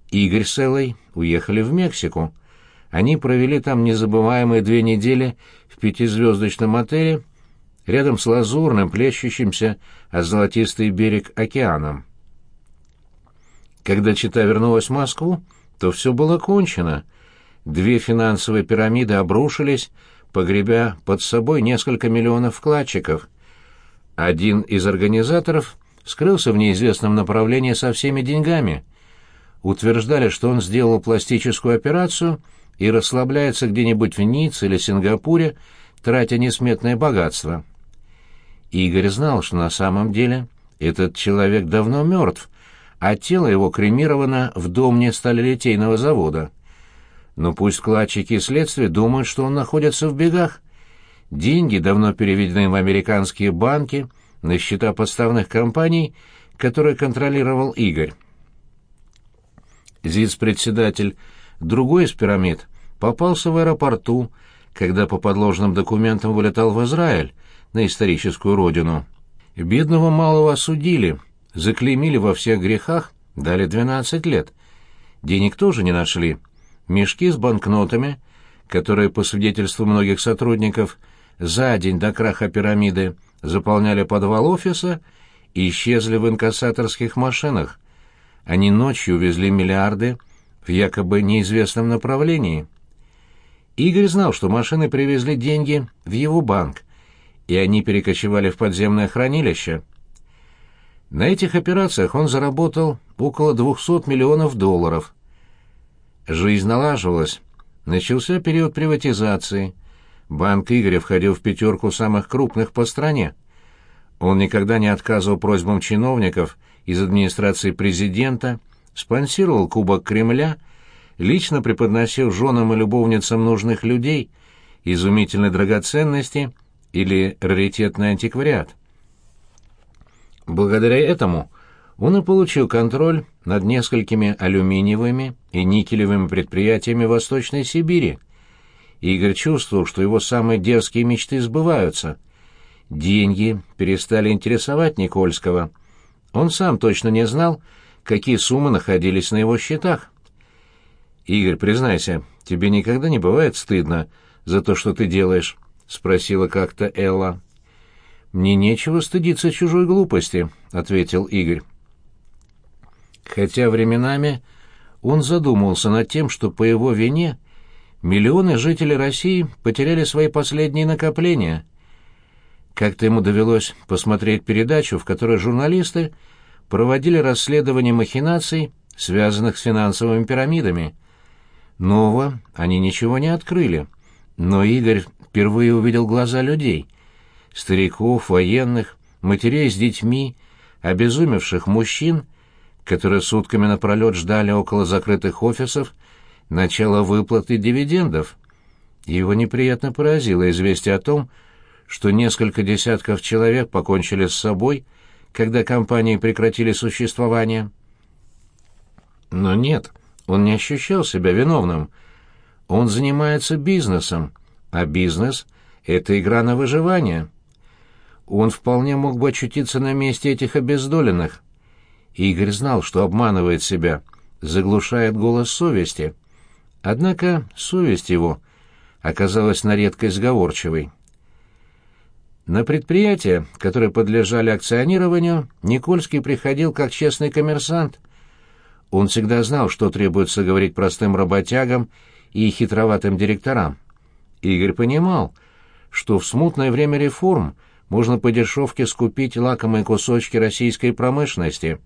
Игорь с Эллой уехали в Мексику. Они провели там незабываемые 2 недели в 5-звездочном отеле рядом с лазурным, плещущимся о золотистый берег океаном. Когда чета вернулась в Москву, то все было кончено. 2 финансовые пирамиды обрушились, погребя под собой несколько миллионов вкладчиков. Один из организаторов скрылся в неизвестном направлении со всеми деньгами. Утверждали, что он сделал пластическую операцию и расслабляется где-нибудь в Ницце или Сингапуре, тратя несметное богатство. Игорь знал, что на самом деле этот человек давно мертв, а тело его кремировано в домне сталелитейного завода. Но пусть вкладчики и следствие думают, что он находится в бегах. Деньги давно переведены в американские банки, на счета подставных компаний, которые контролировал Игорь. Зиц-председатель другой из пирамид попался в аэропорту, когда по подложным документам вылетал в Израиль, на историческую родину. Бедного малого осудили, заклеймили во всех грехах, дали 12 лет. Денег тоже не нашли. Мешки с банкнотами, которые, по свидетельству многих сотрудников, за день до краха пирамиды заполняли подвал офиса и исчезли в инкассаторских машинах. Они ночью увезли миллиарды в якобы неизвестном направлении. Игорь знал, что машины привезли деньги в его банк, и они перекочевали в подземное хранилище. На этих операциях он заработал около $200 миллионов. Жизнь налаживалась. Начался период приватизации. Банк Игоря входил в 5 самых крупных по стране. Он никогда не отказывал просьбам чиновников из администрации президента, спонсировал Кубок Кремля, лично преподносил женам и любовницам нужных людей изумительные драгоценности или раритетный антиквариат. Благодаря этому он и получил контроль над несколькими алюминиевыми и никелевыми предприятиями Восточной Сибири. Игорь чувствовал, что его самые дерзкие мечты сбываются. Деньги перестали интересовать Никольского. Он сам точно не знал, какие суммы находились на его счетах. «Игорь, признайся, тебе никогда не бывает стыдно за то, что ты делаешь?» — спросила как-то Элла. «Мне нечего стыдиться чужой глупости», — ответил Игорь. Хотя временами он задумывался над тем, что по его вине миллионы жителей России потеряли свои последние накопления. Как-то ему довелось посмотреть передачу, в которой журналисты проводили расследование махинаций, связанных с финансовыми пирамидами. Нового они ничего не открыли, но Игорь впервые увидел глаза людей — стариков, военных, матерей с детьми, обезумевших мужчин, которые сутками напролет ждали около закрытых офисов начала выплаты дивидендов. Его неприятно поразило известие о том, что несколько десятков человек покончили с собой, когда компании прекратили существование. Но нет, он не ощущал себя виновным. Он занимается бизнесом, а бизнес — это игра на выживание. Он вполне мог бы очутиться на месте этих обездоленных. Игорь знал, что обманывает себя, заглушает голос совести. Однако совесть его оказалась на редкость сговорчивой. На предприятия, которые подлежали акционированию, Никольский приходил как честный коммерсант. Он всегда знал, что требуется говорить простым работягам и хитроватым директорам. Игорь понимал, что в смутное время реформ можно по дешевке скупить лакомые кусочки российской промышленности.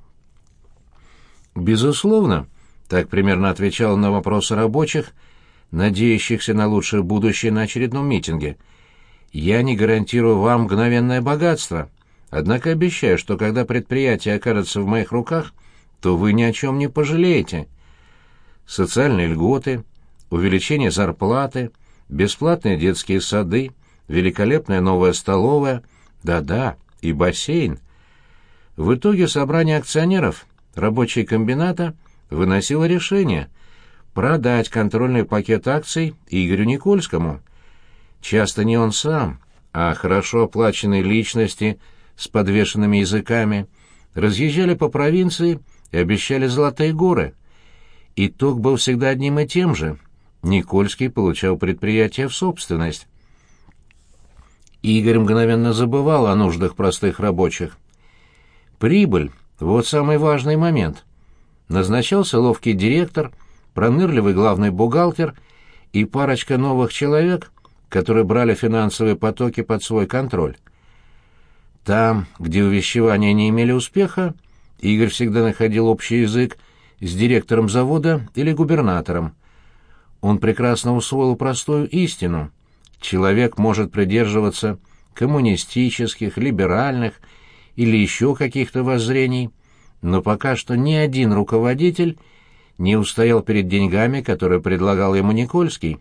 Безусловно, так примерно отвечал на вопросы рабочих, надеющихся на лучшее будущее на очередном митинге. «Я не гарантирую вам мгновенное богатство, однако обещаю, что когда предприятие окажется в моих руках, то вы ни о чем не пожалеете. Социальные льготы, увеличение зарплаты, бесплатные детские сады, великолепная новая столовая, да-да, и бассейн». В итоге собрание акционеров рабочего комбината выносило решение продать контрольный пакет акций Игорю Никольскому. Часто не он сам, а хорошо оплаченные личности с подвешенными языками разъезжали по провинции и обещали золотые горы. итог был всегда одним и тем же. Никольский получал предприятие в собственность. Игорь мгновенно забывал о нуждах простых рабочих. Прибыль — вот самый важный момент. Назначался ловкий директор, пронырливый главный бухгалтер и парочка новых человек, которые брали финансовые потоки под свой контроль. Там, где увещевания не имели успеха, Игорь всегда находил общий язык с директором завода или губернатором. Он прекрасно усвоил простую истину. Человек может придерживаться коммунистических, либеральных или еще каких-то воззрений, но пока что ни один руководитель не устоял перед деньгами, которые предлагал ему Никольский.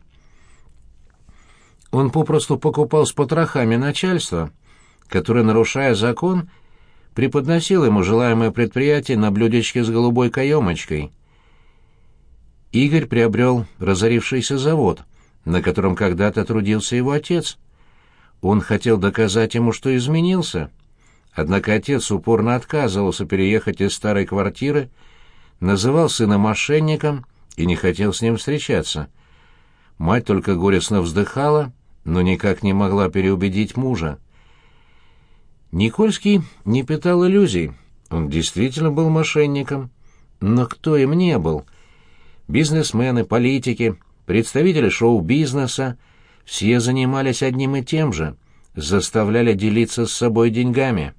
Он попросту покупал с потрохами начальство, которое, нарушая закон, преподносило ему желаемое предприятие на блюдечке с голубой каемочкой. Игорь приобрел разорившийся завод, на котором когда-то трудился его отец. Он хотел доказать ему, что изменился. Однако отец упорно отказывался переехать из старой квартиры, называл сына мошенником и не хотел с ним встречаться. Мать только горестно вздыхала, но никак не могла переубедить мужа. Никольский не питал иллюзий. Он действительно был мошенником. Но кто им не был? Бизнесмены, политики, представители шоу-бизнеса — все занимались одним и тем же — заставляли делиться с собой деньгами.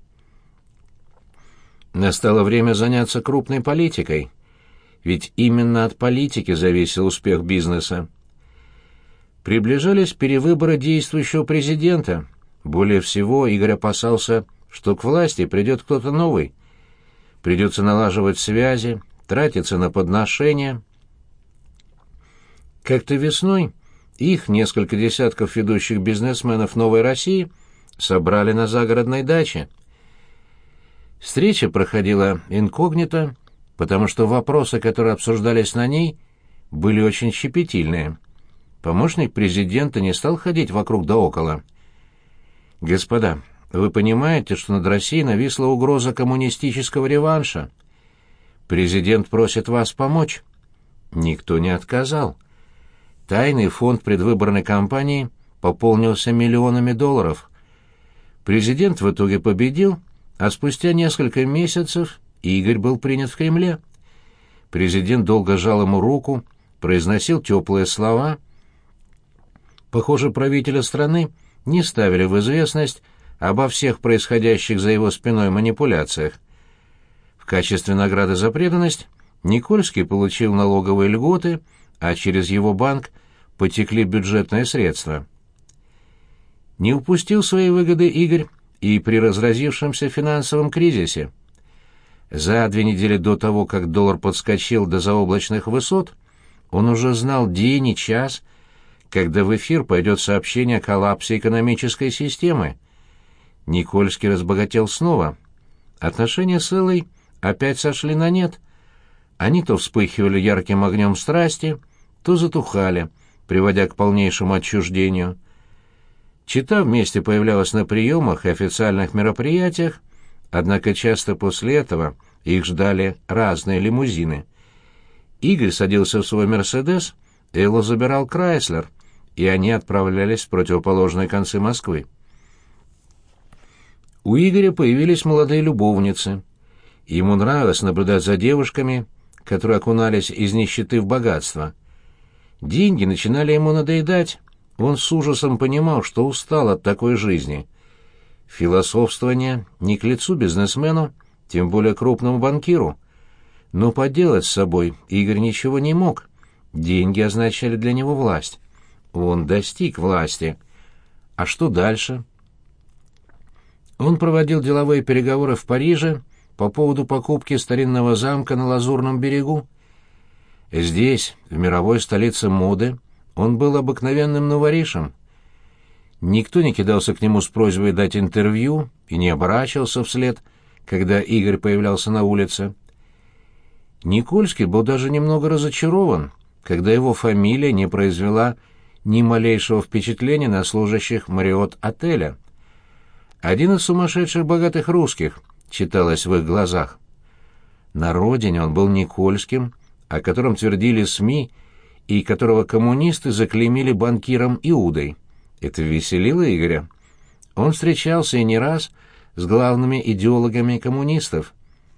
Настало время заняться крупной политикой, ведь именно от политики зависел успех бизнеса. Приближались перевыборы действующего президента. Более всего Игорь опасался, что к власти придет кто-то новый. Придется налаживать связи, тратиться на подношения. Как-то весной их, несколько десятков ведущих бизнесменов Новой России, собрали на загородной даче. Встреча проходила инкогнито, потому что вопросы, которые обсуждались на ней, были очень щепетильные. Помощник президента не стал ходить вокруг да около. «Господа, вы понимаете, что над Россией нависла угроза коммунистического реванша? Президент просит вас помочь». Никто не отказал. Тайный фонд предвыборной кампании пополнился миллионами долларов. Президент в итоге победил, а спустя несколько месяцев Игорь был принят в Кремле. Президент долго жал ему руку, произносил теплые слова. Похоже, правителя страны не ставили в известность обо всех происходящих за его спиной манипуляциях. В качестве награды за преданность Никольский получил налоговые льготы, а через его банк потекли бюджетные средства. Не упустил своей выгоды Игорь и при разразившемся финансовом кризисе. За 2 недели до того, как доллар подскочил до заоблачных высот, он уже знал день и час, когда в эфир пойдет сообщение о коллапсе экономической системы. Никольский разбогател снова. Отношения с Эллой опять сошли на нет. Они то вспыхивали ярким огнем страсти, то затухали, приводя к полнейшему отчуждению. Чета вместе появлялась на приемах и официальных мероприятиях, однако часто после этого их ждали разные лимузины. Игорь садился в свой «Мерседес», Эллу забирал «Крайслер», и они отправлялись в противоположные концы Москвы. У Игоря появились молодые любовницы. Ему нравилось наблюдать за девушками, которые окунались из нищеты в богатство. Деньги начинали ему надоедать. Он с ужасом понимал, что устал от такой жизни. Философствование не к лицу бизнесмену, тем более крупному банкиру. Но поделать с собой Игорь ничего не мог. Деньги означали для него власть. Он достиг власти. А что дальше? Он проводил деловые переговоры в Париже по поводу покупки старинного замка на Лазурном берегу. Здесь, в мировой столице моды, он был обыкновенным новоришем. Никто не кидался к нему с просьбой дать интервью и не оборачивался вслед, когда Игорь появлялся на улице. Никольский был даже немного разочарован, когда его фамилия не произвела ни малейшего впечатления на служащих Марриотт-отеля. «Один из сумасшедших богатых русских», — читалось в их глазах. На родине он был Никольским, о котором твердили СМИ и которого коммунисты заклеймили банкиром Иудой. Это веселило Игоря. Он встречался и не раз с главными идеологами коммунистов.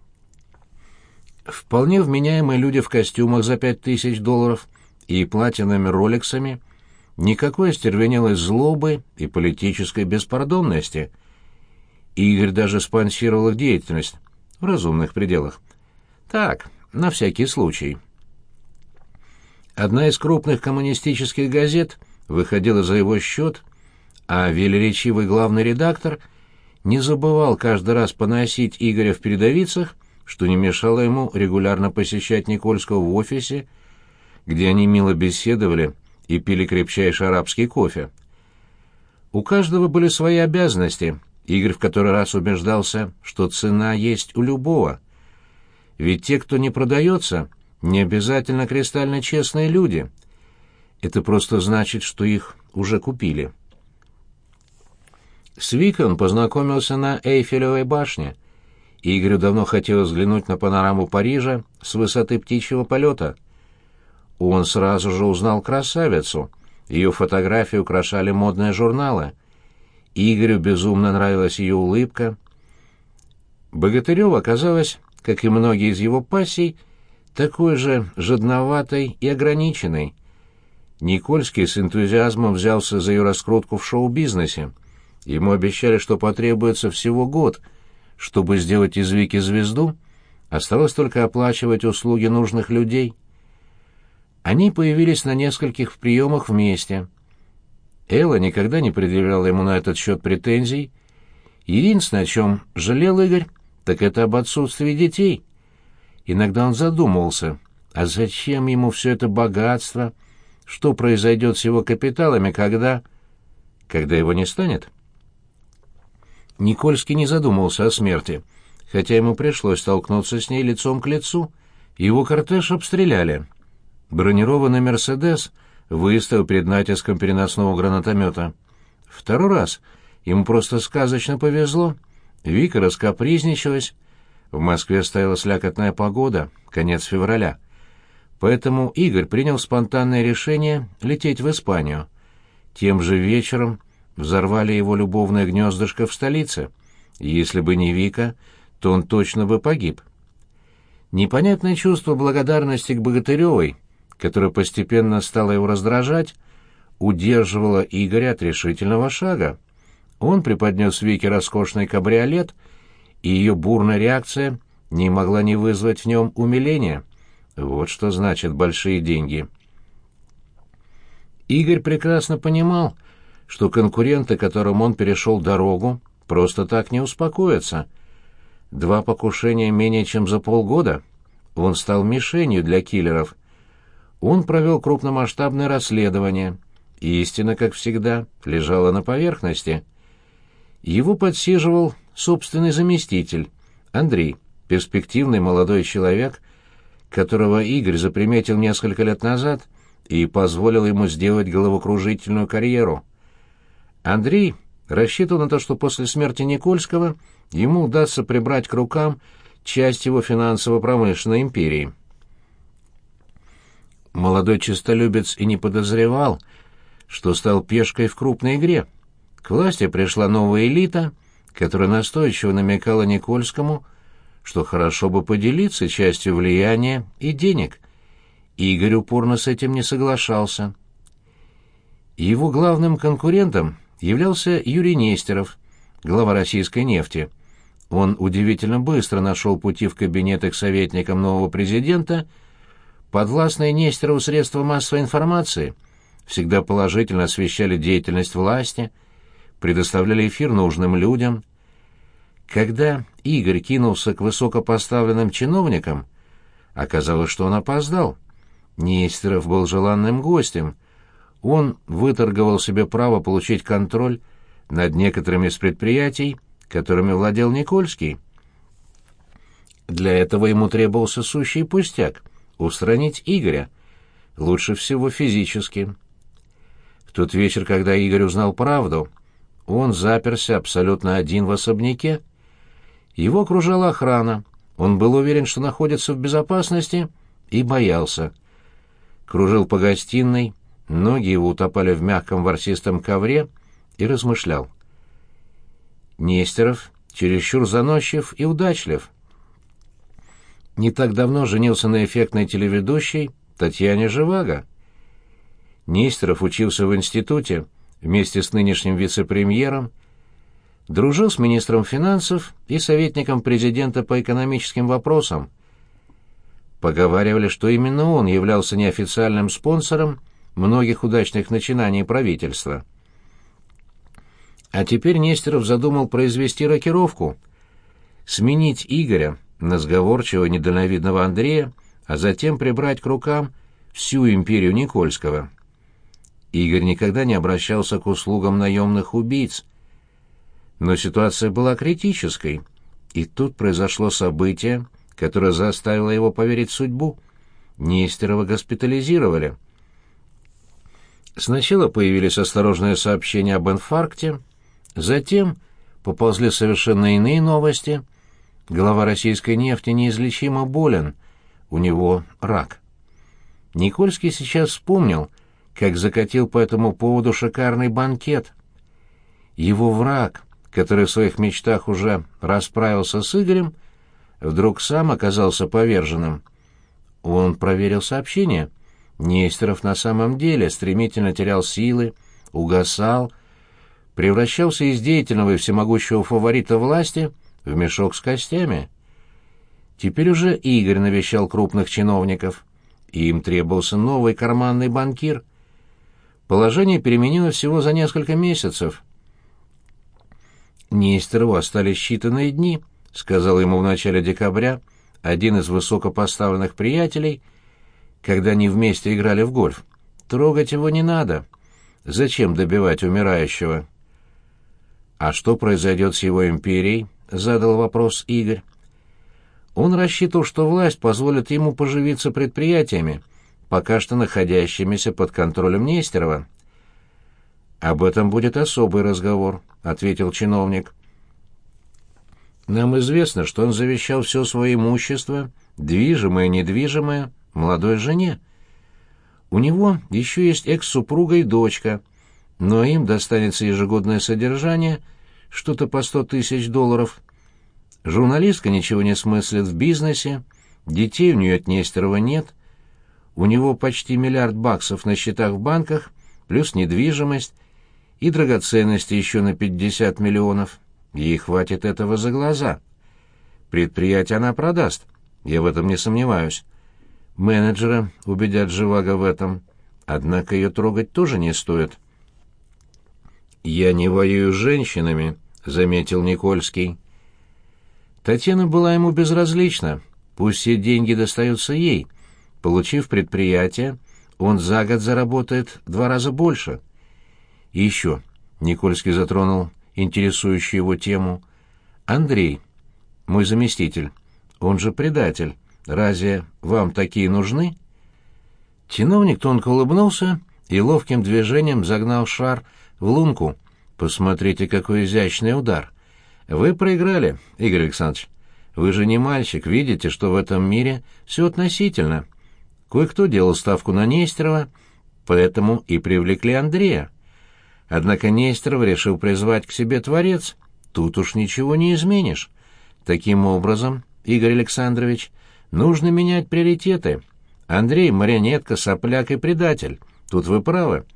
Вполне вменяемые люди в костюмах за $5000 и платиновыми роликсами, никакой остервенелой злобы и политической беспардонности. Игорь даже спонсировал их деятельность в разумных пределах. Так, на всякий случай. Одна из крупных коммунистических газет выходила за его счет, а велеречивый главный редактор не забывал каждый раз поносить Игоря в передовицах, что не мешало ему регулярно посещать Никольского в офисе, где они мило беседовали и пили крепчайший арабский кофе. У каждого были свои обязанности. Игорь в который раз убеждался, что цена есть у любого. Ведь те, кто не продается, не обязательно кристально честные люди. Это просто значит, что их уже купили. С Викой он познакомился на Эйфелевой башне. Игорю давно хотелось взглянуть на панораму Парижа с высоты птичьего полета. Он сразу же узнал красавицу. Ее фотографии украшали модные журналы. Игорю безумно нравилась ее улыбка. Богатырева оказалась, как и многие из его пассий, такой же жадноватой и ограниченной. Никольский с энтузиазмом взялся за ее раскрутку в шоу-бизнесе. Ему обещали, что потребуется всего год, чтобы сделать из Вики звезду, оставалось только оплачивать услуги нужных людей. Они появились на нескольких приемах вместе. Элла никогда не предъявляла ему на этот счет претензий. Единственное, о чем жалел Игорь, так это об отсутствии детей. Иногда он задумывался, а зачем ему все это богатство, что произойдет с его капиталами, когда его не станет? Никольский не задумывался о смерти, хотя ему пришлось столкнуться с ней лицом к лицу. Его кортеж обстреляли. Бронированный «Мерседес» выставил перед натиском переносного гранатомета. Второй раз ему просто сказочно повезло. Вика раскапризничалась. В Москве стояла слякотная погода, конец февраля. Поэтому Игорь принял спонтанное решение лететь в Испанию. Тем же вечером взорвали его любовное гнездышко в столице. Если бы не Вика, то он точно бы погиб. Непонятное чувство благодарности к Богатыревой, которое постепенно стало его раздражать, удерживало Игоря от решительного шага. Он преподнес Вике роскошный кабриолет, и ее бурная реакция не могла не вызвать в нем умиления. Вот что значит большие деньги. Игорь прекрасно понимал, что конкуренты, которым он перешел дорогу, просто так не успокоятся. 2 покушения менее чем за полгода. Он стал мишенью для киллеров. Он провел крупномасштабное расследование. Истина, как всегда, лежала на поверхности. Его подсиживал собственный заместитель, Андрей, перспективный молодой человек, которого Игорь заприметил несколько лет назад и позволил ему сделать головокружительную карьеру. Андрей рассчитывал на то, что после смерти Никольского ему удастся прибрать к рукам часть его финансово-промышленной империи. Молодой честолюбец и не подозревал, что стал пешкой в крупной игре. К власти пришла новая элита, которая настойчиво намекала Никольскому, что хорошо бы поделиться частью влияния и денег. Игорь упорно с этим не соглашался. Его главным конкурентом являлся Юрий Нестеров, глава российской нефти. Он удивительно быстро нашел пути в кабинеты к советникам нового президента. Подвластные Нестерову средства массовой информации всегда положительно освещали деятельность власти, предоставляли эфир нужным людям. Когда Игорь кинулся к высокопоставленным чиновникам, оказалось, что он опоздал. Нестеров был желанным гостем. Он выторговал себе право получить контроль над некоторыми из предприятий, которыми владел Никольский. Для этого ему требовался сущий пустяк — устранить Игоря, лучше всего физически. В тот вечер, когда Игорь узнал правду, он заперся абсолютно один в особняке. Его окружала охрана, он был уверен, что находится в безопасности, и боялся. Кружил по гостиной, ноги его утопали в мягком ворсистом ковре, и размышлял. Нестеров чересчур заносчив и удачлив. Не так давно женился на эффектной телеведущей Татьяне Живаго. Нестеров учился в институте вместе с нынешним вице-премьером, дружил с министром финансов и советником президента по экономическим вопросам. Поговаривали, что именно он являлся неофициальным спонсором многих удачных начинаний правительства. А теперь Нестеров задумал произвести рокировку, сменить Игоря на сговорчивого недальновидного Андрея, а затем прибрать к рукам всю империю Никольского. Игорь никогда не обращался к услугам наемных убийц. Но ситуация была критической, и тут произошло событие, которое заставило его поверить в судьбу. Нестерова госпитализировали. Сначала появились осторожные сообщения об инфаркте, затем поползли совершенно иные новости. Глава российской нефти неизлечимо болен, у него рак. Никольский сейчас вспомнил, как закатил по этому поводу шикарный банкет. Его враг, который в своих мечтах уже расправился с Игорем, вдруг сам оказался поверженным. Он проверил сообщение. Нестеров на самом деле стремительно терял силы, угасал, превращался из деятельного и всемогущего фаворита власти в мешок с костями. Теперь уже Игорь навещал крупных чиновников, и им требовался новый карманный банкир. Положение переменилось всего за несколько месяцев. «Нестерову остались считанные дни», — сказал ему в начале декабря один из высокопоставленных приятелей, когда они вместе играли в гольф. «Трогать его не надо. Зачем добивать умирающего?» «А что произойдет с его империей?» — задал вопрос Игорь. Он рассчитывал, что власть позволит ему поживиться предприятиями, пока что находящимися под контролем Нестерова. «Об этом будет особый разговор», — ответил чиновник. «Нам известно, что он завещал все свое имущество, движимое и недвижимое, молодой жене. У него еще есть экс-супруга и дочка, но им достанется ежегодное содержание, что-то по $100 000. Журналистка ничего не смыслит в бизнесе, детей у нее от Нестерова нет, у него почти $1 миллиард на счетах в банках, плюс недвижимость и драгоценности еще на 50 миллионов. Ей хватит этого за глаза. Предприятие она продаст, я в этом не сомневаюсь. Менеджера убедят Живаго в этом, однако ее трогать тоже не стоит». «Я не воюю с женщинами», — заметил Никольский. Татьяна была ему безразлична, пусть все деньги достаются ей. Получив предприятие, он за год заработает 2 раза больше. И еще, Никольский затронул интересующую его тему, Андрей, мой заместитель, он же предатель, разве вам такие нужны? Чиновник тонко улыбнулся и ловким движением загнал шар в лунку. «Посмотрите, какой изящный удар! Вы проиграли, Игорь Александрович. Вы же не мальчик, видите, что в этом мире все относительно. Кое-кто делал ставку на Нестерова, поэтому и привлекли Андрея. Однако Нестеров решил призвать к себе Творец. Тут уж ничего не изменишь. Таким образом, Игорь Александрович, нужно менять приоритеты. Андрей — марионетка, сопляк и предатель. Тут вы правы.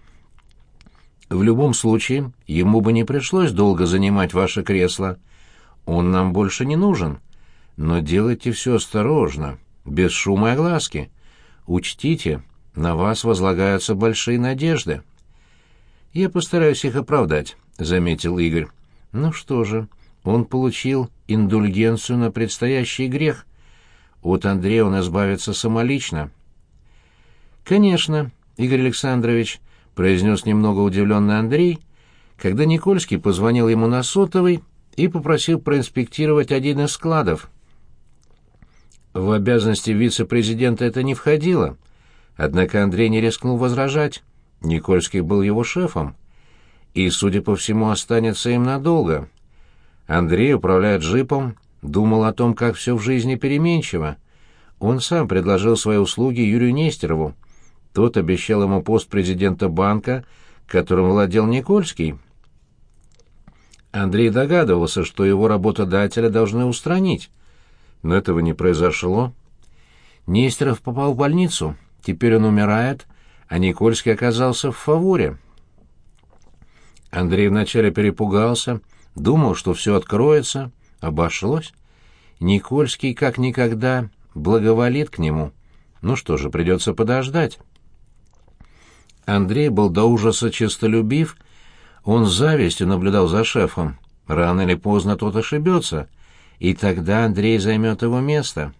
В любом случае, ему бы не пришлось долго занимать ваше кресло. Он нам больше не нужен. Но делайте все осторожно, без шума и огласки. Учтите, на вас возлагаются большие надежды». «Я постараюсь их оправдать», — заметил Игорь. «Ну что же, он получил индульгенцию на предстоящий грех. От Андрея он избавится самолично». «Конечно, Игорь Александрович», — произнес немного удивленный Андрей, когда Никольский позвонил ему на сотовый и попросил проинспектировать один из складов. В обязанности вице-президента это не входило, однако Андрей не рискнул возражать. Никольский был его шефом и, судя по всему, останется им надолго. Андрей, управляя джипом, думал о том, как все в жизни переменчиво. Он сам предложил свои услуги Юрию Нестерову. Тот обещал ему пост президента банка, которым владел Никольский. Андрей догадывался, что его работодателя должны устранить, но этого не произошло. Нестеров попал в больницу, теперь он умирает, а Никольский оказался в фаворе. Андрей вначале перепугался, думал, что все откроется, обошлось. Никольский как никогда благоволит к нему. Ну что же, придется подождать. Андрей был до ужаса честолюбив, он с завистью наблюдал за шефом. Рано или поздно тот ошибется, и тогда Андрей займет его место.